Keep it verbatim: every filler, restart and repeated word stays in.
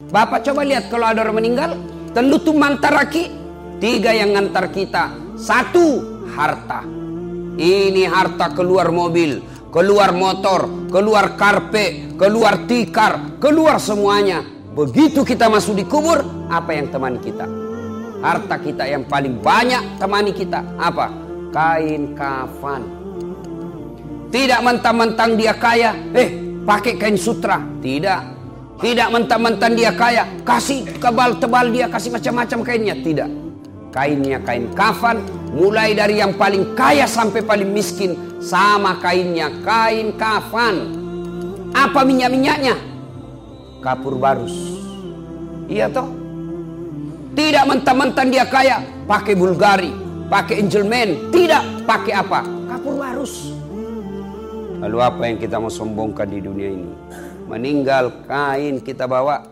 Bapak coba lihat kalau ada orang meninggal, telutu mantaraki, tiga yang ngantar kita. Satu, harta. Ini harta keluar mobil, keluar motor, keluar karpet, keluar tikar, keluar semuanya. Begitu kita masuk di kubur, apa yang temani kita? Harta kita yang paling banyak temani kita. Apa? Kain kafan. Tidak mentang-mentang dia kaya, eh pakai kain sutra. Tidak. Tidak mentang-mentang dia kaya, kasih tebal-tebal dia, kasih macam-macam kainnya. Tidak. Kainnya kain kafan, mulai dari yang paling kaya sampai paling miskin, sama kainnya kain kafan. Apa minyak-minyaknya? Kapur barus. Iya toh? Tidak mentang-mentang dia kaya, pakai Bulgari, pakai Angelman. Tidak, pakai apa? Kapur barus. Lalu apa yang kita mau sombongkan di dunia ini? Meninggal kain kita bawa,